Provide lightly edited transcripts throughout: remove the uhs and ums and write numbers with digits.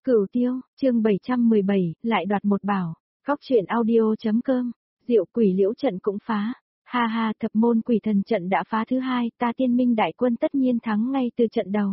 Cửu Tiêu, chương 717, lại đoạt một bảo. Góc truyện audio.com. Diệu quỷ liễu trận cũng phá. Ha ha, thập môn quỷ thần trận đã phá thứ hai, ta Tiên Minh đại quân tất nhiên thắng ngay từ trận đầu.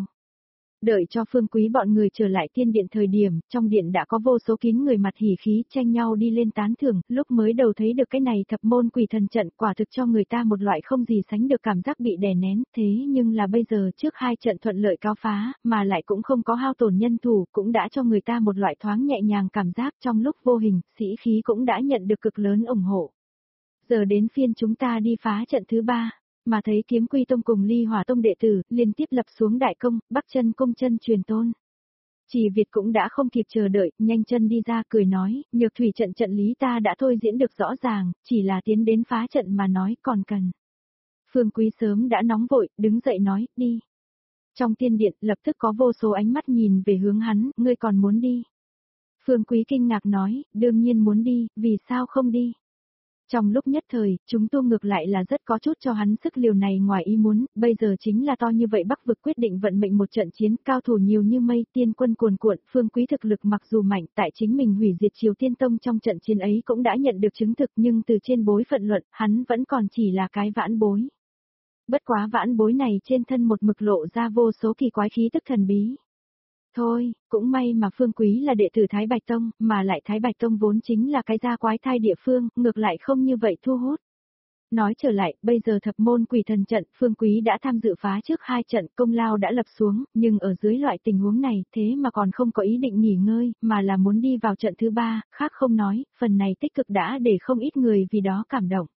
Đợi cho Phương Quý bọn người trở lại tiên điện thời điểm, trong điện đã có vô số kín người mặt hỉ khí tranh nhau đi lên tán thưởng, lúc mới đầu thấy được cái này thập môn quỷ thần trận quả thực cho người ta một loại không gì sánh được cảm giác bị đè nén, thế nhưng là bây giờ trước hai trận thuận lợi cao phá, mà lại cũng không có hao tổn nhân thủ, cũng đã cho người ta một loại thoáng nhẹ nhàng cảm giác trong lúc vô hình, sĩ khí cũng đã nhận được cực lớn ủng hộ. Giờ đến phiên chúng ta đi phá trận thứ ba. Mà thấy Kiếm Quy Tông cùng Ly Hỏa Tông đệ tử, liên tiếp lập xuống đại công, Bắc Chân cung chân truyền tôn. Chỉ Việt cũng đã không kịp chờ đợi, nhanh chân đi ra cười nói, nhược thủy trận trận lý ta đã thôi diễn được rõ ràng, chỉ là tiến đến phá trận mà nói còn cần. Phương Quý sớm đã nóng vội, đứng dậy nói, đi. Trong tiên điện, lập tức có vô số ánh mắt nhìn về hướng hắn, ngươi còn muốn đi. Phương Quý kinh ngạc nói, đương nhiên muốn đi, vì sao không đi. Trong lúc nhất thời, chúng tu ngược lại là rất có chút cho hắn sức liều này ngoài ý muốn, bây giờ chính là to như vậy Bắc vực quyết định vận mệnh một trận chiến, cao thủ nhiều như mây, tiên quân cuồn cuộn, Phương Quý thực lực mặc dù mạnh, tại chính mình hủy diệt Triều Tiên Tông trong trận chiến ấy cũng đã nhận được chứng thực, nhưng từ trên bối phận luận, hắn vẫn còn chỉ là cái vãn bối. Bất quá vãn bối này trên thân một mực lộ ra vô số kỳ quái khí tức thần bí. Thôi, cũng may mà Phương Quý là đệ tử Thái Bạch Tông, mà lại Thái Bạch Tông vốn chính là cái gia quái thai địa phương, ngược lại không như vậy thu hút. Nói trở lại, bây giờ thập môn quỷ thần trận, Phương Quý đã tham dự phá trước hai trận, công lao đã lập xuống, nhưng ở dưới loại tình huống này, thế mà còn không có ý định nghỉ ngơi, mà là muốn đi vào trận thứ ba, khác không nói, phần này tích cực đã để không ít người vì đó cảm động.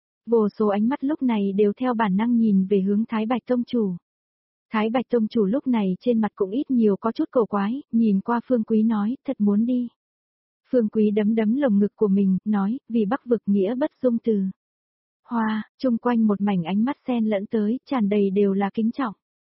Vô số ánh mắt lúc này đều theo bản năng nhìn về hướng Thái Bạch Tông chủ. Thái Bạch Tông chủ lúc này trên mặt cũng ít nhiều có chút cổ quái, nhìn qua Phương Quý nói, thật muốn đi. Phương Quý đấm đấm lồng ngực của mình, nói, vì Bắc vực nghĩa bất dung từ. Hoa, chung quanh một mảnh ánh mắt xen lẫn tới, tràn đầy đều là kính trọng.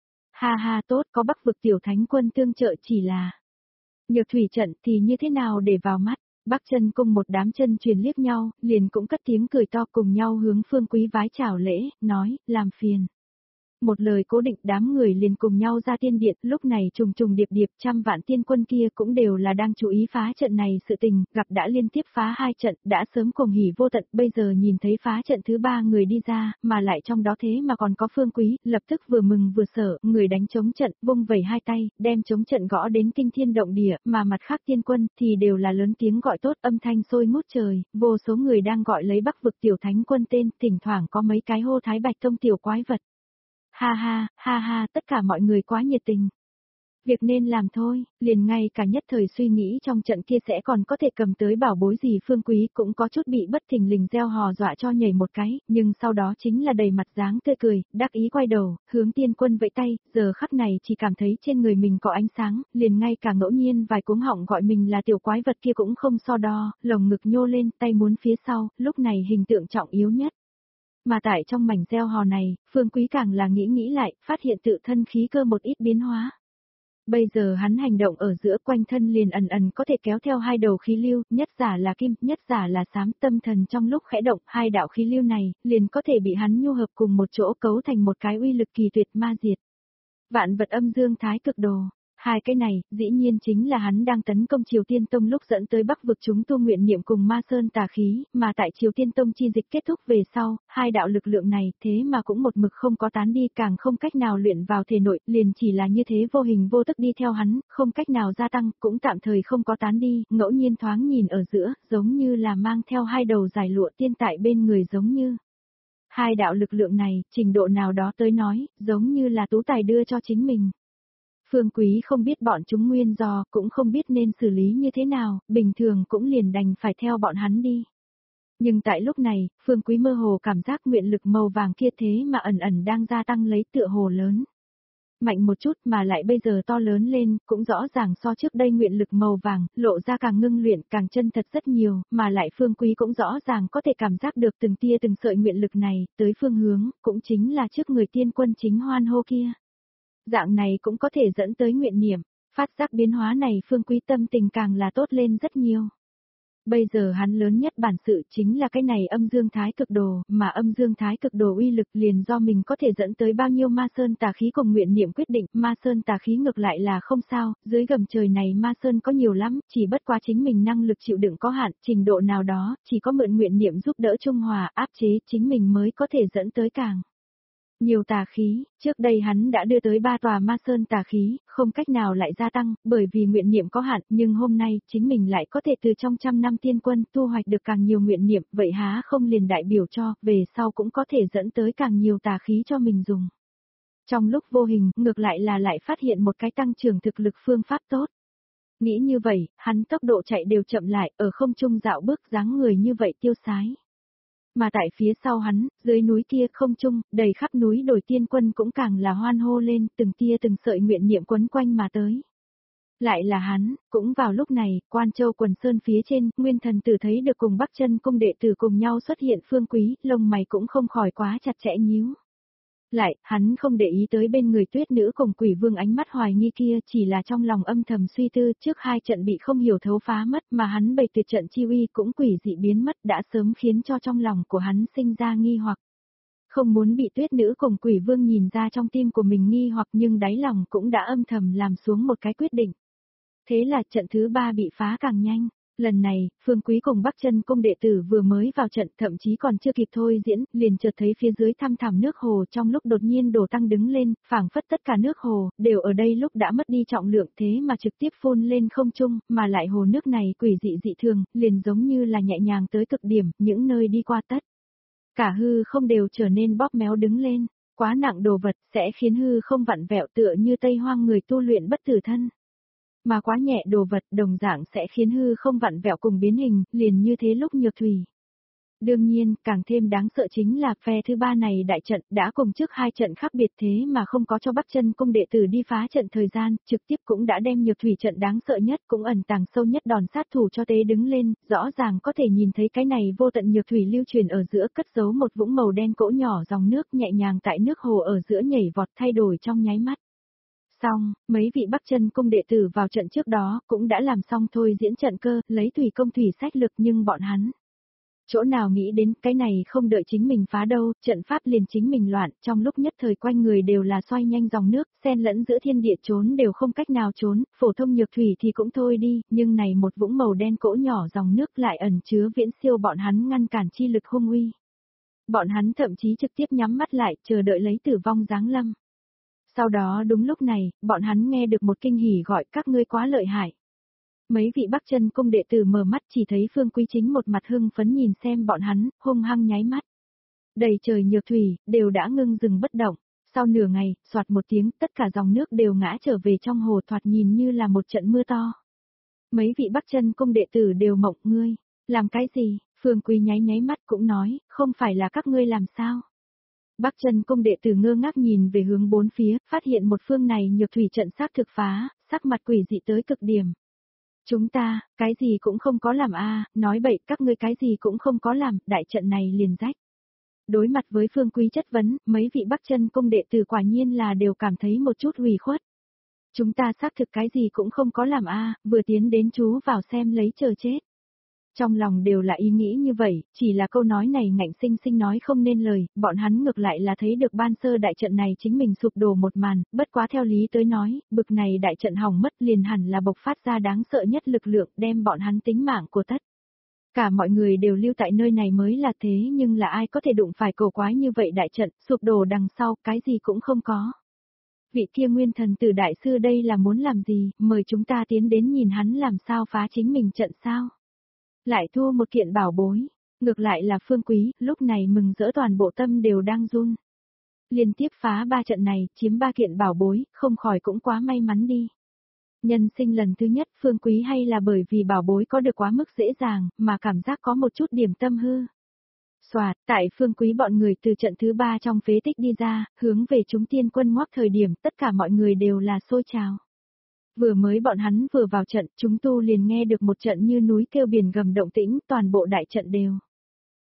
Ha ha tốt, có Bắc vực tiểu thánh quân tương trợ chỉ là. Nhược thủy trận thì như thế nào để vào mắt, Bắc Chân cung một đám chân truyền liếc nhau, liền cũng cất tiếng cười to cùng nhau hướng Phương Quý vái chào lễ, nói, làm phiền. Một lời cố định đám người liền cùng nhau ra tiên điện, lúc này trùng trùng điệp điệp trăm vạn tiên quân kia cũng đều là đang chú ý phá trận này sự tình, gặp đã liên tiếp phá hai trận, đã sớm cùng hỉ vô tận, bây giờ nhìn thấy phá trận thứ ba người đi ra, mà lại trong đó thế mà còn có Phương Quý, lập tức vừa mừng vừa sợ, người đánh chống trận, vung vẩy hai tay, đem chống trận gõ đến kinh thiên động địa, mà mặt khác tiên quân thì đều là lớn tiếng gọi tốt, âm thanh sôi ngút trời, vô số người đang gọi lấy Bắc vực tiểu thánh quân tên, thỉnh thoảng có mấy cái hô Thái Bạch Tông tiểu quái vật. Ha ha, tất cả mọi người quá nhiệt tình. Việc nên làm thôi, liền ngay cả nhất thời suy nghĩ trong trận kia sẽ còn có thể cầm tới bảo bối gì Phương Quý cũng có chút bị bất thình lình gieo hò dọa cho nhảy một cái, nhưng sau đó chính là đầy mặt dáng tươi cười, đắc ý quay đầu, hướng tiên quân vẫy tay, giờ khắc này chỉ cảm thấy trên người mình có ánh sáng, liền ngay cả ngẫu nhiên vài cuống họng gọi mình là tiểu quái vật kia cũng không so đo, lồng ngực nhô lên, tay muốn phía sau, lúc này hình tượng trọng yếu nhất. Mà tại trong mảnh gieo hò này, Phương Quý càng là nghĩ lại, phát hiện tự thân khí cơ một ít biến hóa. Bây giờ hắn hành động ở giữa quanh thân liền ẩn ẩn có thể kéo theo hai đầu khí lưu, nhất giả là kim, nhất giả là xám, tâm thần trong lúc khẽ động, hai đạo khí lưu này, liền có thể bị hắn nhu hợp cùng một chỗ cấu thành một cái uy lực kỳ tuyệt ma diệt. Vạn vật âm dương thái cực đồ. Hai cái này, dĩ nhiên chính là hắn đang tấn công Triều Tiên Tông lúc dẫn tới Bắc vực chúng tu nguyện niệm cùng ma sơn tà khí, mà tại Triều Tiên Tông chi dịch kết thúc về sau, hai đạo lực lượng này thế mà cũng một mực không có tán đi, càng không cách nào luyện vào thể nội, liền chỉ là như thế vô hình vô tức đi theo hắn, không cách nào gia tăng, cũng tạm thời không có tán đi, ngẫu nhiên thoáng nhìn ở giữa, giống như là mang theo hai đầu giải lụa tiên tại bên người giống như. Hai đạo lực lượng này, trình độ nào đó tới nói, giống như là tú tài đưa cho chính mình. Phương Quý không biết bọn chúng nguyên do, cũng không biết nên xử lý như thế nào, bình thường cũng liền đành phải theo bọn hắn đi. Nhưng tại lúc này, Phương Quý mơ hồ cảm giác nguyện lực màu vàng kia thế mà ẩn ẩn đang gia tăng lấy tựa hồ lớn. Mạnh một chút mà lại bây giờ to lớn lên, cũng rõ ràng so trước đây nguyện lực màu vàng, lộ ra càng ngưng luyện, càng chân thật rất nhiều, mà lại Phương Quý cũng rõ ràng có thể cảm giác được từng tia từng sợi nguyện lực này, tới phương hướng, cũng chính là trước người tiên quân chính hoan hô kia. Dạng này cũng có thể dẫn tới nguyện niệm, phát giác biến hóa này Phương Quý tâm tình càng là tốt lên rất nhiều. Bây giờ hắn lớn nhất bản sự chính là cái này âm dương thái cực đồ, mà âm dương thái cực đồ uy lực liền do mình có thể dẫn tới bao nhiêu ma sơn tà khí cùng nguyện niệm quyết định, ma sơn tà khí ngược lại là không sao, dưới gầm trời này ma sơn có nhiều lắm, chỉ bất quá chính mình năng lực chịu đựng có hạn, trình độ nào đó, chỉ có mượn nguyện niệm giúp đỡ trung hòa, áp chế chính mình mới có thể dẫn tới càng nhiều tà khí, trước đây hắn đã đưa tới 3 tòa ma sơn tà khí, không cách nào lại gia tăng, bởi vì nguyện niệm có hạn, nhưng hôm nay, chính mình lại có thể từ trong trăm năm tiên quân tu hoạch được càng nhiều nguyện niệm, vậy há không liền đại biểu cho, về sau cũng có thể dẫn tới càng nhiều tà khí cho mình dùng. Trong lúc vô hình, ngược lại là lại phát hiện một cái tăng trưởng thực lực phương pháp tốt. Nghĩ như vậy, hắn tốc độ chạy đều chậm lại, ở không trung dạo bước dáng người như vậy tiêu sái. Mà tại phía sau hắn, dưới núi kia không trung, đầy khắp núi đồi tiên quân cũng càng là hoan hô lên, từng tia từng sợi nguyện niệm quấn quanh mà tới. Lại là hắn, cũng vào lúc này, Quan Châu Quần Sơn phía trên, Nguyên Thần Tử thấy được cùng Bắc Chân Cung đệ tử cùng nhau xuất hiện Phương Quý, lông mày cũng không khỏi quá chặt chẽ nhíu. Lại, hắn không để ý tới bên người Tuyết Nữ cùng Quỷ Vương ánh mắt hoài nghi kia, chỉ là trong lòng âm thầm suy tư, trước 2 trận bị không hiểu thấu phá mất, mà hắn bày tuyệt trận chi uy cũng quỷ dị biến mất, đã sớm khiến cho trong lòng của hắn sinh ra nghi hoặc. Không muốn bị Tuyết Nữ cùng Quỷ Vương nhìn ra trong tim của mình nghi hoặc, nhưng đáy lòng cũng đã âm thầm làm xuống một cái quyết định. Thế là trận thứ 3 bị phá càng nhanh. Lần này, Phương Quý cùng Bắc Chân Cung đệ tử vừa mới vào trận, thậm chí còn chưa kịp thôi diễn, liền chợt thấy phía dưới thăm thẳm nước hồ, trong lúc đột nhiên đổ tăng đứng lên, phảng phất tất cả nước hồ đều ở đây lúc đã mất đi trọng lượng, thế mà trực tiếp phun lên không trung, mà lại hồ nước này quỷ dị dị thường, liền giống như là nhẹ nhàng tới cực điểm, những nơi đi qua tất cả hư không đều trở nên bóp méo đứng lên, quá nặng đồ vật sẽ khiến hư không vặn vẹo, tựa như Tây Hoang người tu luyện bất tử thân. Mà quá nhẹ đồ vật đồng dạng sẽ khiến hư không vặn vẹo cùng biến hình, liền như thế lúc Nhược Thủy. Đương nhiên, càng thêm đáng sợ chính là phe thứ 3 này đại trận đã cùng trước 2 trận khác biệt, thế mà không có cho Bắc Chân Cung đệ tử đi phá trận thời gian, trực tiếp cũng đã đem Nhược Thủy trận đáng sợ nhất cũng ẩn tàng sâu nhất đòn sát thủ cho tế đứng lên, rõ ràng có thể nhìn thấy cái này vô tận Nhược Thủy lưu truyền ở giữa, cất giấu một vũng màu đen cỗ nhỏ dòng nước nhẹ nhàng tại nước hồ ở giữa nhảy vọt thay đổi trong nháy mắt. Xong, mấy vị Bắc Chân Cung đệ tử vào trận trước đó cũng đã làm xong thôi diễn trận cơ, lấy thủy công thủy sách lực, nhưng bọn hắn chỗ nào nghĩ đến cái này không đợi chính mình phá đâu, trận pháp liền chính mình loạn, trong lúc nhất thời quanh người đều là xoay nhanh dòng nước, xen lẫn giữa thiên địa trốn đều không cách nào trốn, phổ thông Nhược Thủy thì cũng thôi đi, nhưng này một vũng màu đen cỗ nhỏ dòng nước lại ẩn chứa viễn siêu bọn hắn ngăn cản chi lực hung uy. Bọn hắn thậm chí trực tiếp nhắm mắt lại, chờ đợi lấy tử vong giáng lâm. Sau đó đúng lúc này, bọn hắn nghe được một kinh hỉ gọi các ngươi quá lợi hại. Mấy vị Bắc Chân Cung đệ tử mở mắt chỉ thấy Phương Quý chính một mặt hưng phấn nhìn xem bọn hắn, hung hăng nháy mắt. Đầy trời Nhược Thủy, đều đã ngưng dừng bất động. Sau nửa ngày, soạt một tiếng, tất cả dòng nước đều ngã trở về trong hồ, thoạt nhìn như là một trận mưa to. Mấy vị Bắc Chân Cung đệ tử đều mộng, ngươi, làm cái gì? Phương Quý nháy nháy mắt cũng nói, không phải là các ngươi làm sao? Bắc Chân Cung đệ tử ngơ ngác nhìn về hướng bốn phía, phát hiện một phương này Nhược Thủy trận xác thực phá, sắc mặt quỷ dị tới cực điểm. Chúng ta, cái gì cũng không có làm a, nói bậy, các ngươi cái gì cũng không có làm, đại trận này liền rách. Đối mặt với Phương Quý chất vấn, mấy vị Bắc Chân Cung đệ tử quả nhiên là đều cảm thấy một chút ủy khuất. Chúng ta xác thực cái gì cũng không có làm a, vừa tiến đến chú vào xem lấy chờ chết. Trong lòng đều là ý nghĩ như vậy, chỉ là câu nói này ngạnh sinh sinh nói không nên lời, bọn hắn ngược lại là thấy được ban sơ đại trận này chính mình sụp đổ một màn, bất quá theo lý tới nói, bực này đại trận hỏng mất liền hẳn là bộc phát ra đáng sợ nhất lực lượng đem bọn hắn tính mạng của tất. Cả mọi người đều lưu tại nơi này mới là thế, nhưng là ai có thể đụng phải cổ quái như vậy, đại trận sụp đổ đằng sau, cái gì cũng không có. Vị kia Nguyên Thần Tử đại sư đây là muốn làm gì, mời chúng ta tiến đến nhìn hắn làm sao phá chính mình trận sao? Lại thu một kiện bảo bối, ngược lại là Phương Quý, lúc này mừng rỡ toàn bộ tâm đều đang run. Liên tiếp phá 3 trận này, chiếm 3 kiện bảo bối, không khỏi cũng quá may mắn đi. Nhân sinh lần thứ nhất Phương Quý hay là bởi vì bảo bối có được quá mức dễ dàng, mà cảm giác có một chút điểm tâm hư. Soạt, tại Phương Quý bọn người từ trận thứ 3 trong phế tích đi ra, hướng về chúng tiên quân ngoắc thời điểm, tất cả mọi người đều là sôi trào. Vừa mới bọn hắn vừa vào trận, chúng tu liền nghe được một trận như núi kêu biển gầm động tĩnh, toàn bộ đại trận đều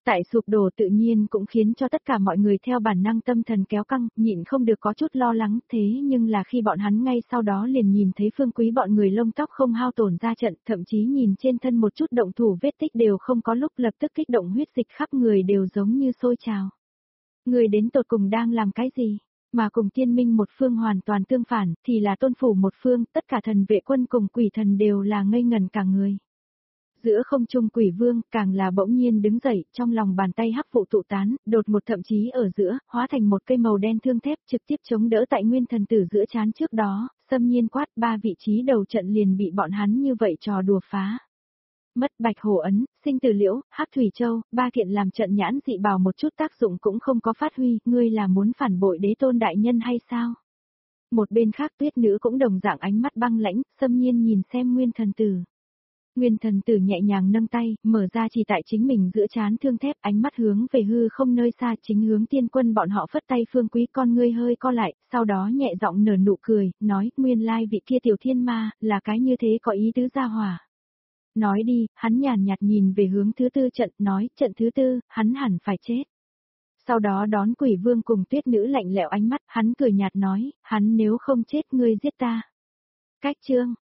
Tại sụp đổ tự nhiên cũng khiến cho tất cả mọi người theo bản năng tâm thần kéo căng, nhịn không được có chút lo lắng, thế nhưng là khi bọn hắn ngay sau đó liền nhìn thấy Phương Quý bọn người lông tóc không hao tổn ra trận, thậm chí nhìn trên thân một chút động thủ vết tích đều không có lúc lập tức kích động huyết dịch khắp người đều giống như sôi trào. Người đến tột cùng đang làm cái gì? Mà cùng Tiên Minh một phương hoàn toàn tương phản, thì là Tôn Phủ một phương, tất cả thần vệ quân cùng quỷ thần đều là ngây ngẩn cả người. Giữa không trung quỷ vương, càng là bỗng nhiên đứng dậy, trong lòng bàn tay hắc vụ tụ tán, đột một thậm chí ở giữa, hóa thành một cây màu đen thương thép trực tiếp chống đỡ tại nguyên thần tử giữa trán trước đó, xâm nhiên quát 3 vị trí đầu trận liền bị bọn hắn như vậy trò đùa phá. Mất bạch hổ ấn, sinh tử liễu, hắc thủy châu, 3 kiện làm trận nhãn dị bào một chút tác dụng cũng không có phát huy, ngươi là muốn phản bội đế tôn đại nhân hay sao? Một bên khác Tuyết nữ cũng đồng dạng ánh mắt băng lãnh, xâm nhiên nhìn xem nguyên thần tử. Nguyên thần tử nhẹ nhàng nâng tay, mở ra chỉ tại chính mình giữa trán thương thép, ánh mắt hướng về hư không nơi xa, chính hướng Tiên Quân bọn họ phất tay. Phương Quý con ngươi hơi co lại, sau đó nhẹ giọng nở nụ cười, nói, nguyên lai vị kia tiểu thiên ma, là cái như thế có ý tứ gia hỏa. Nói đi, hắn nhàn nhạt nhìn về hướng thứ tư trận, nói, trận thứ tư, hắn hẳn phải chết. Sau đó đón quỷ vương cùng Tuyết nữ lạnh lẽo ánh mắt, hắn cười nhạt nói, hắn nếu không chết ngươi giết ta. Cách chương.